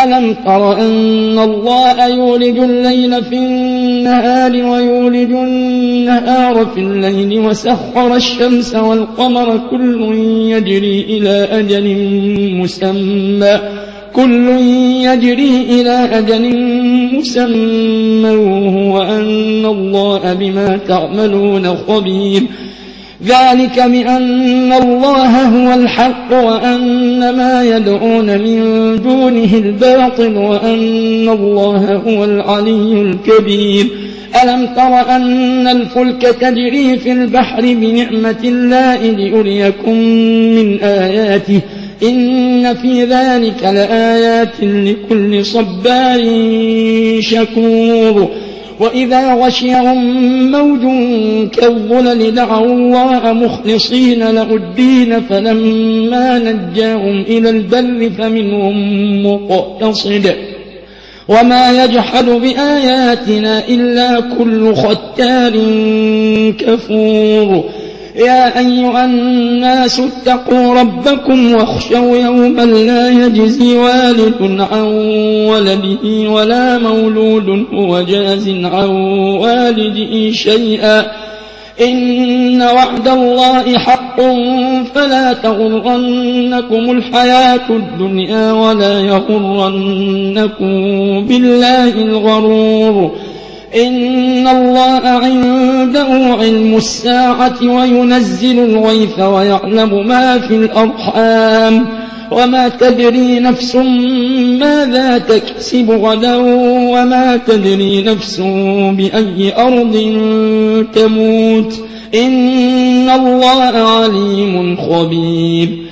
ألم تر أن الله يولج الليل في النهار ويولج النهار في الليل وسخر الشمس والقمر كل يجري إلى أجل مسمى وأن الله بما تعملون خبير ذلك بأن الله هو الحق وأن ما يدعون من دونه الباطل وأن الله هو العلي الكبير ألم تر أن الفلك تجري في البحر بنعمة الله ليريكم من آياته إن في ذلك لآيات لكل صبار شكور وإذا غشيهم موج كالظلل دعوا الله مخلصين له الدين فلما نجاهم إلى البر فمنهم مقتصد وما يجحد بآياتنا إلا كل ختار كفور يا أيها الناس اتقوا ربكم واخشوا يوما لا يجزي والد عن ولده ولا مولود هو جاز عن والده شيئا إن وعد الله حق فلا تغرنكم الحياة الدنيا ولا يغرنكم بالله الغرور إن الله عنده علم الساعة وينزل الغيث ويعلم ما في الأرحام وما تدري نفس ماذا تكسب غدا وما تدري نفس بأي أرض تموت إن الله عليم خبير